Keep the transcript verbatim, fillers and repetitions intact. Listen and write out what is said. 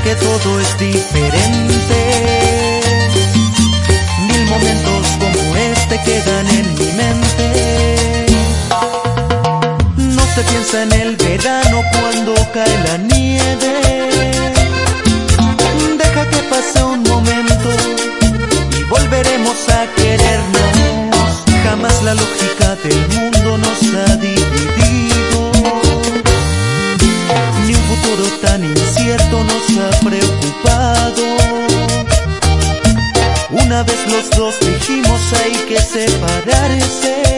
que todo es diferente. Mil momentos como este quedan en mi mente. No se piensa en el verano cuando cae la nieve. Deja que pase un momento y volveremos a querernos. Jamás la lógica del mundo nos ha dividido, ni un futuro tan incierto nos ha preocupado. Una vez los dos dijimos hay que separarse.